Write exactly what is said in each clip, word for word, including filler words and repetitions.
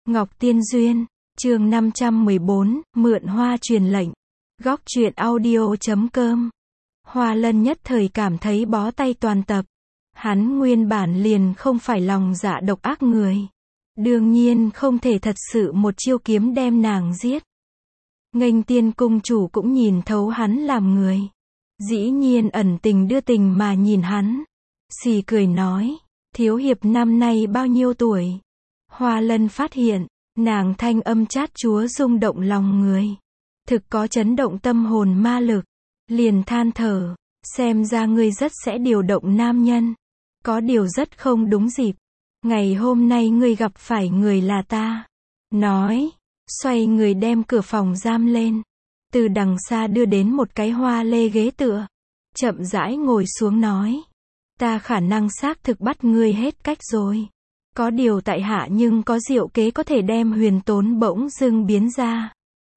Ngọc Tiên Duyên, chương năm trăm mười bốn, mượn hoa truyền lệnh. Góc truyện audio chấm com. Hoa Lân nhất thời cảm thấy bó tay toàn tập. Hắn nguyên bản liền không phải lòng dạ độc ác người. Đương nhiên không thể thật sự một chiêu kiếm đem nàng giết. Nghênh Tiên cung chủ cũng nhìn thấu hắn làm người. Dĩ nhiên ẩn tình đưa tình mà nhìn hắn. Xì cười nói, thiếu hiệp năm nay bao nhiêu tuổi? Hoa Lân phát hiện, nàng thanh âm chát chúa rung động lòng người. Thực có chấn động tâm hồn ma lực. Liền than thở, xem ra ngươi rất sẽ điều động nam nhân. Có điều rất không đúng dịp. Ngày hôm nay ngươi gặp phải người là ta. Nói, xoay người đem cửa phòng giam lên. Từ đằng xa đưa đến một cái hoa lê ghế tựa. Chậm rãi ngồi xuống nói. Ta khả năng xác thực bắt ngươi hết cách rồi. Có điều tại hạ nhưng có diệu kế có thể đem huyền tốn bỗng dưng biến ra.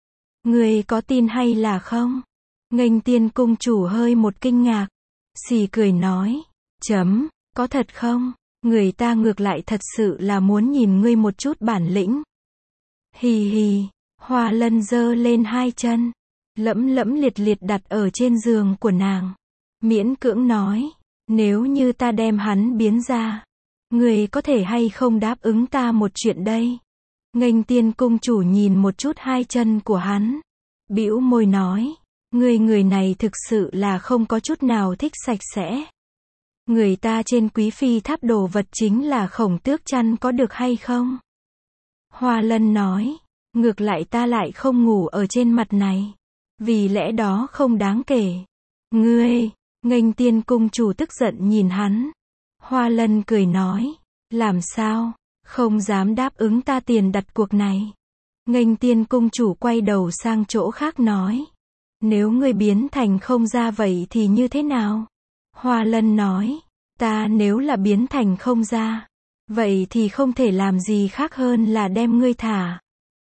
Ngươi có tin hay là không? Nghênh Tiên cung chủ hơi một kinh ngạc. Xì cười nói. Chấm, có thật không? Người ta ngược lại thật sự là muốn nhìn ngươi một chút bản lĩnh. Hì hì, Hoa Lân giơ lên hai chân. Lẫm lẫm liệt liệt đặt ở trên giường của nàng. Miễn cưỡng nói. Nếu như ta đem hắn biến ra. Người có thể hay không đáp ứng ta một chuyện đây? Nghênh Tiên cung chủ nhìn một chút hai chân của hắn. Bĩu môi nói. Người người này thực sự là không có chút nào thích sạch sẽ. Người ta trên quý phi tháp đồ vật chính là khổng tước chăn có được hay không? Hoa Lân nói. Ngược lại ta lại không ngủ ở trên mặt này. Vì lẽ đó không đáng kể. Ngươi, Nghênh Tiên cung chủ tức giận nhìn hắn. Hoa Lân cười nói. Làm sao? Không dám đáp ứng ta tiền đặt cuộc này. Nghênh Tiên cung chủ quay đầu sang chỗ khác nói. Nếu ngươi biến thành không ra vậy thì như thế nào? Hoa Lân nói. Ta nếu là biến thành không ra. Vậy thì không thể làm gì khác hơn là đem ngươi thả.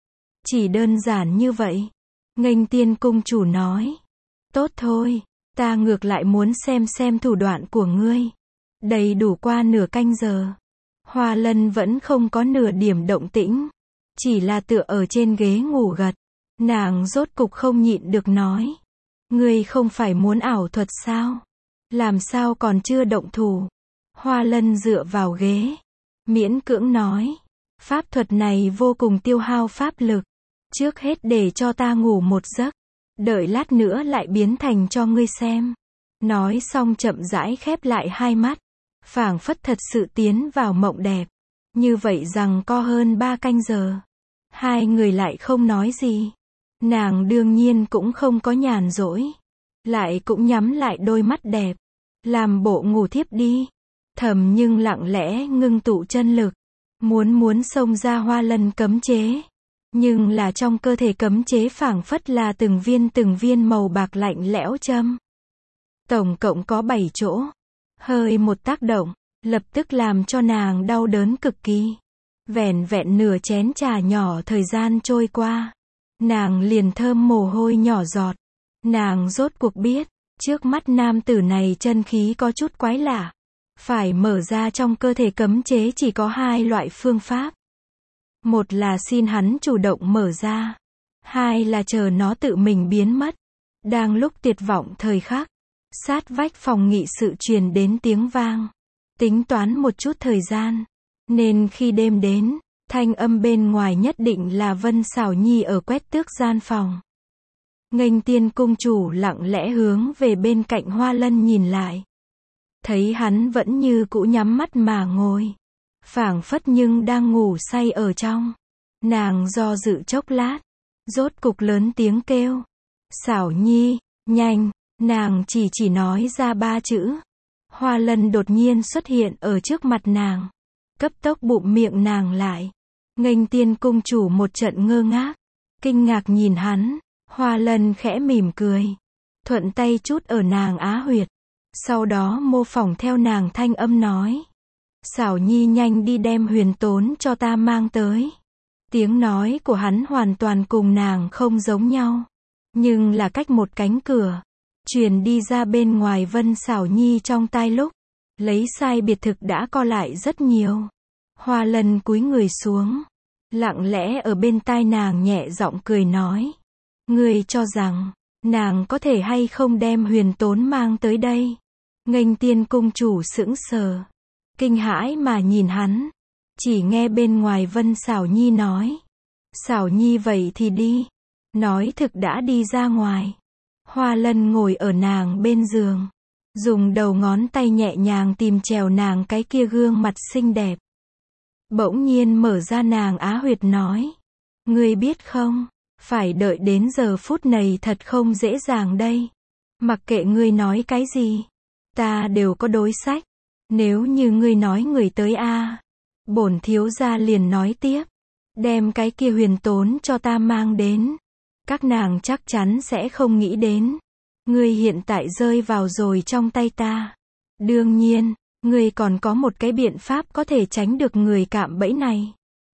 Chỉ đơn giản như vậy. Nghênh Tiên cung chủ nói. Tốt thôi. Ta ngược lại muốn xem xem thủ đoạn của ngươi. Đầy đủ qua nửa canh giờ. Hoa Lân vẫn không có nửa điểm động tĩnh. Chỉ là tựa ở trên ghế ngủ gật. Nàng rốt cục không nhịn được nói. Ngươi không phải muốn ảo thuật sao? Làm sao còn chưa động thủ? Hoa Lân dựa vào ghế. Miễn cưỡng nói. Pháp thuật này vô cùng tiêu hao pháp lực. Trước hết để cho ta ngủ một giấc. Đợi lát nữa lại biến thành cho ngươi xem. Nói xong chậm rãi khép lại hai mắt. Phảng phất thật sự tiến vào mộng đẹp. Như vậy rằng co hơn ba canh giờ. Hai người lại không nói gì. Nàng đương nhiên cũng không có nhàn rỗi. Lại cũng nhắm lại đôi mắt đẹp. Làm bộ ngủ thiếp đi. Thầm nhưng lặng lẽ ngưng tụ chân lực. Muốn muốn xông ra Hoa Lân cấm chế. Nhưng là trong cơ thể cấm chế phảng phất là từng viên từng viên màu bạc lạnh lẽo châm. Tổng cộng có bảy chỗ. Hơi một tác động, lập tức làm cho nàng đau đớn cực kỳ. Vẻn vẹn nửa chén trà nhỏ thời gian trôi qua. Nàng liền thơm mồ hôi nhỏ giọt. Nàng rốt cuộc biết, trước mắt nam tử này chân khí có chút quái lạ. Phải mở ra trong cơ thể cấm chế chỉ có hai loại phương pháp. Một là xin hắn chủ động mở ra. Hai là chờ nó tự mình biến mất. Đang lúc tuyệt vọng thời khắc. Sát vách phòng nghị sự truyền đến tiếng vang. Tính toán một chút thời gian. Nên khi đêm đến, thanh âm bên ngoài nhất định là Vân Sảo Nhi ở quét tước gian phòng. Nghênh Tiên cung chủ lặng lẽ hướng về bên cạnh Hoa Lân nhìn lại. Thấy hắn vẫn như cũ nhắm mắt mà ngồi. Phảng phất nhưng đang ngủ say ở trong. Nàng do dự chốc lát. Rốt cục lớn tiếng kêu. Sảo Nhi, nhanh. Nàng chỉ chỉ nói ra ba chữ. Hoa Lân đột nhiên xuất hiện ở trước mặt nàng. Cấp tốc bụm miệng nàng lại. Nghênh Tiên cung chủ một trận ngơ ngác. Kinh ngạc nhìn hắn. Hoa Lân khẽ mỉm cười. Thuận tay chút ở nàng á huyệt. Sau đó mô phỏng theo nàng thanh âm nói. Sảo Nhi nhanh đi đem huyền tốn cho ta mang tới. Tiếng nói của hắn hoàn toàn cùng nàng không giống nhau. Nhưng là cách một cánh cửa. Truyền đi ra bên ngoài Vân Sảo Nhi trong tai lúc. Lấy sai biệt thực đã co lại rất nhiều. Hoa Lân cúi người xuống. lặng lẽ ở bên tai nàng nhẹ giọng cười nói. Ngươi cho rằng, nàng có thể hay không đem Huyền Tốn mang tới đây? Nghênh Tiên cung chủ sững sờ, kinh hãi mà nhìn hắn. Chỉ nghe bên ngoài Vân Xảo Nhi nói. Xảo Nhi vậy thì đi. Nói thực đã đi ra ngoài. Hoa Lân ngồi ở nàng bên giường, dùng đầu ngón tay nhẹ nhàng tìm trèo nàng cái kia gương mặt xinh đẹp. Bỗng nhiên mở ra nàng á huyệt nói. Ngươi biết không, phải đợi đến giờ phút này thật không dễ dàng đây. Mặc kệ ngươi nói cái gì, ta đều có đối sách. Nếu như ngươi nói người tới a, bổn thiếu gia liền nói tiếp. Đem cái kia Huyền Tốn cho ta mang đến. Các nàng chắc chắn sẽ không nghĩ đến. Ngươi hiện tại rơi vào rồi trong tay ta. Đương nhiên, ngươi còn có một cái biện pháp có thể tránh được người cạm bẫy này.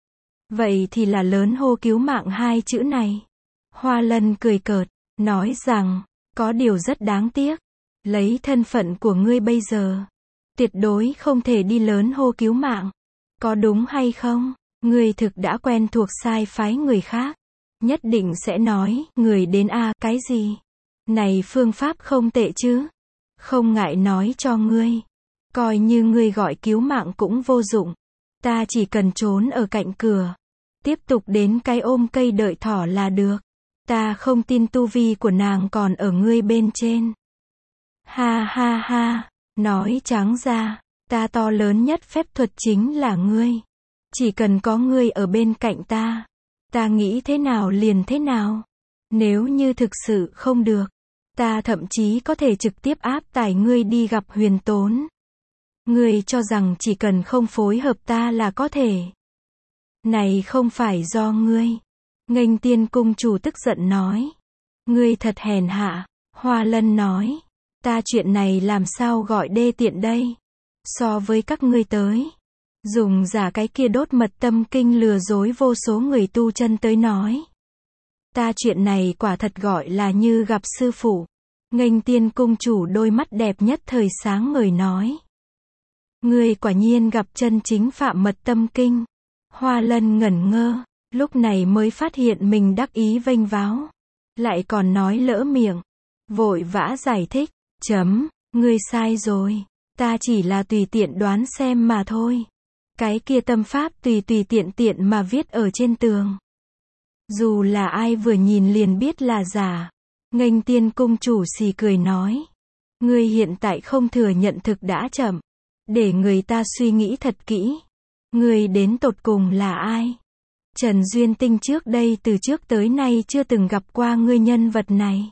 Vậy thì là lớn hô cứu mạng hai chữ này. Hoa Lân cười cợt, nói rằng, có điều rất đáng tiếc. Lấy thân phận của ngươi bây giờ, tuyệt đối không thể đi lớn hô cứu mạng. Có đúng hay không? Ngươi thực đã quen thuộc sai phái người khác. Nhất định sẽ nói, người đến a à, cái gì? Này phương pháp không tệ chứ? Không ngại nói cho ngươi. Coi như ngươi gọi cứu mạng cũng vô dụng. Ta chỉ cần trốn ở cạnh cửa. Tiếp tục đến cái ôm cây đợi thỏ là được. Ta không tin tu vi của nàng còn ở ngươi bên trên. Ha ha ha, nói trắng ra, ta to lớn nhất phép thuật chính là ngươi. Chỉ cần có ngươi ở bên cạnh ta, ta nghĩ thế nào liền thế nào. Nếu như thực sự không được, ta thậm chí có thể trực tiếp áp tải ngươi đi gặp Huyền Tốn. Ngươi cho rằng chỉ cần không phối hợp ta là có thể. Này không phải do ngươi. Nghênh Tiên cung chủ tức giận nói. Ngươi thật hèn hạ. Hoa Lân nói. Ta chuyện này làm sao gọi đê tiện đây. So với các ngươi tới. Dùng giả cái kia đốt mật tâm kinh lừa dối vô số người tu chân tới nói. Ta chuyện này quả thật gọi là như gặp sư phụ. Nghênh Tiên cung chủ đôi mắt đẹp nhất thời sáng ngời nói. Ngươi quả nhiên gặp chân chính phạm mật tâm kinh. Hoa Lân ngẩn ngơ, lúc này mới phát hiện mình đắc ý vênh váo. Lại còn nói lỡ miệng. Vội vã giải thích, chấm, ngươi sai rồi. Ta chỉ là tùy tiện đoán xem mà thôi. Cái kia tâm pháp tùy tùy tiện tiện mà viết ở trên tường. Dù là ai vừa nhìn liền biết là giả. Nghênh Tiên cung chủ xì cười nói. Ngươi hiện tại không thừa nhận thực đã chậm. Để người ta suy nghĩ thật kỹ. Ngươi đến tột cùng là ai? Trần Duyên Tinh trước đây từ trước tới nay chưa từng gặp qua ngươi nhân vật này.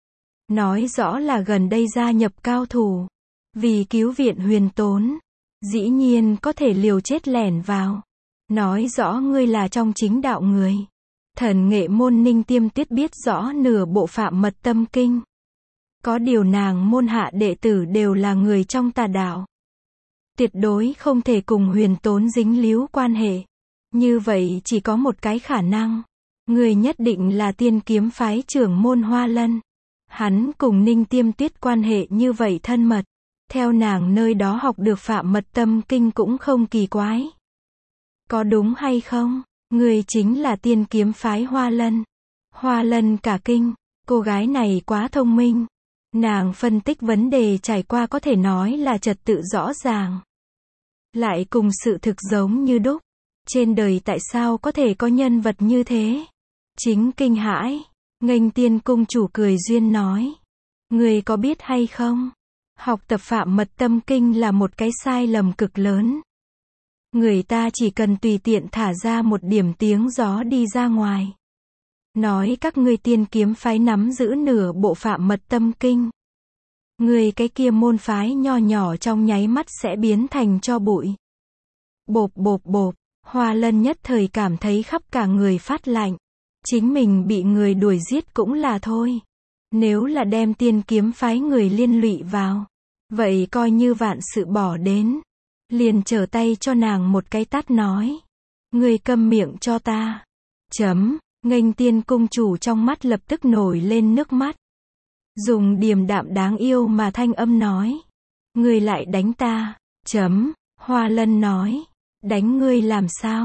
Nói rõ là gần đây gia nhập cao thủ. Vì cứu viện Huyền Tốn. Dĩ nhiên có thể liều chết lẻn vào. Nói rõ ngươi là trong chính đạo người. Thần nghệ môn Ninh Tiêm Tuyết biết rõ nửa bộ phạm mật tâm kinh. Có điều nàng môn hạ đệ tử đều là người trong tà đạo. Tuyệt đối không thể cùng Huyền Tốn dính líu quan hệ. Như vậy chỉ có một cái khả năng. Người nhất định là tiên kiếm phái trưởng môn Hoa Lân. Hắn cùng Ninh Tiêm Tuyết quan hệ như vậy thân mật. Theo nàng nơi đó học được phạm mật tâm kinh cũng không kỳ quái. Có đúng hay không? Người chính là tiên kiếm phái Hoa Lân. Hoa Lân cả kinh. Cô gái này quá thông minh. Nàng phân tích vấn đề trải qua có thể nói là trật tự rõ ràng. Lại cùng sự thực giống như đúc. Trên đời tại sao có thể có nhân vật như thế? Chính kinh hãi. Nghênh Tiên cung chủ cười duyên nói. Người có biết hay không? Học tập phạm mật tâm kinh là một cái sai lầm cực lớn. Người ta chỉ cần tùy tiện thả ra một điểm tiếng gió đi ra ngoài. Nói các ngươi tiên kiếm phái nắm giữ nửa bộ phạm mật tâm kinh. Người cái kia môn phái nho nhỏ trong nháy mắt sẽ biến thành tro bụi. Bộp bộp bộp, Hoa Lân nhất thời cảm thấy khắp cả người phát lạnh. Chính mình bị người đuổi giết cũng là thôi. Nếu là đem tiên kiếm phái người liên lụy vào, vậy coi như vạn sự bỏ đến. Liền trở tay cho nàng một cái tát nói. Ngươi câm miệng cho ta. Chấm, Nghênh Tiên cung chủ trong mắt lập tức nổi lên nước mắt. Dùng điềm đạm đáng yêu mà thanh âm nói. Ngươi lại đánh ta. Chấm, Hoa Lân nói. Đánh ngươi làm sao?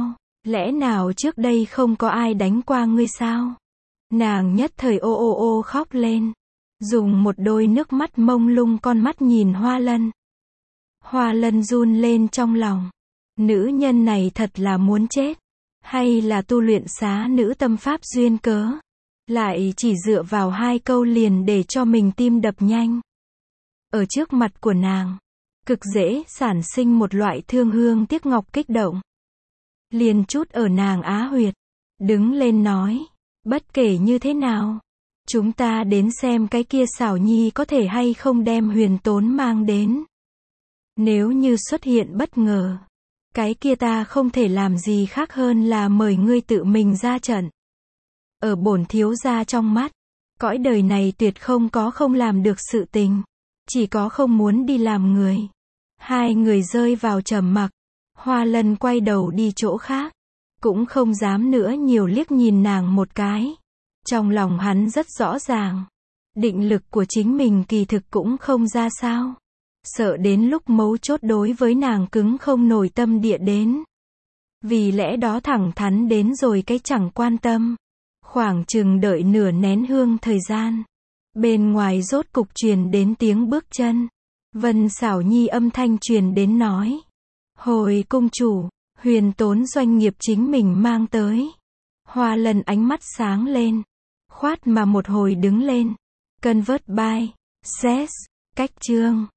Lẽ nào trước đây không có ai đánh qua ngươi sao? Nàng nhất thời ô ô ô khóc lên. Dùng một đôi nước mắt mông lung con mắt nhìn Hoa Lân. Hoa Lân run lên trong lòng. Nữ nhân này thật là muốn chết. Hay là tu luyện xá nữ tâm pháp duyên cớ. Lại chỉ dựa vào hai câu liền để cho mình tim đập nhanh. Ở trước mặt của nàng, cực dễ sản sinh một loại thương hương tiếc ngọc kích động. Liền chút ở nàng á huyệt. Đứng lên nói, bất kể như thế nào, chúng ta đến xem cái kia xảo nhi có thể hay không đem Huyền Tốn mang đến. Nếu như xuất hiện bất ngờ, cái kia ta không thể làm gì khác hơn là mời ngươi tự mình ra trận. Ở bổn thiếu gia trong mắt, cõi đời này tuyệt không có không làm được sự tình, chỉ có không muốn đi làm người. Hai người rơi vào trầm mặc. Hoa Lân quay đầu đi chỗ khác, cũng không dám nữa nhiều liếc nhìn nàng một cái. Trong lòng hắn rất rõ ràng, định lực của chính mình kỳ thực cũng không ra sao. Sợ đến lúc mấu chốt đối với nàng cứng không nổi tâm địa đến. Vì lẽ đó thẳng thắn đến rồi cái chẳng quan tâm. Khoảng chừng đợi nửa nén hương thời gian. Bên ngoài rốt cục truyền đến tiếng bước chân. Vân Xảo Nhi âm thanh truyền đến nói. Hồi cung chủ, Huyền Tốn doanh nghiệp chính mình mang tới. Hoa Lân ánh mắt sáng lên. Khoát mà một hồi đứng lên. Convert by, Cess, cách chương.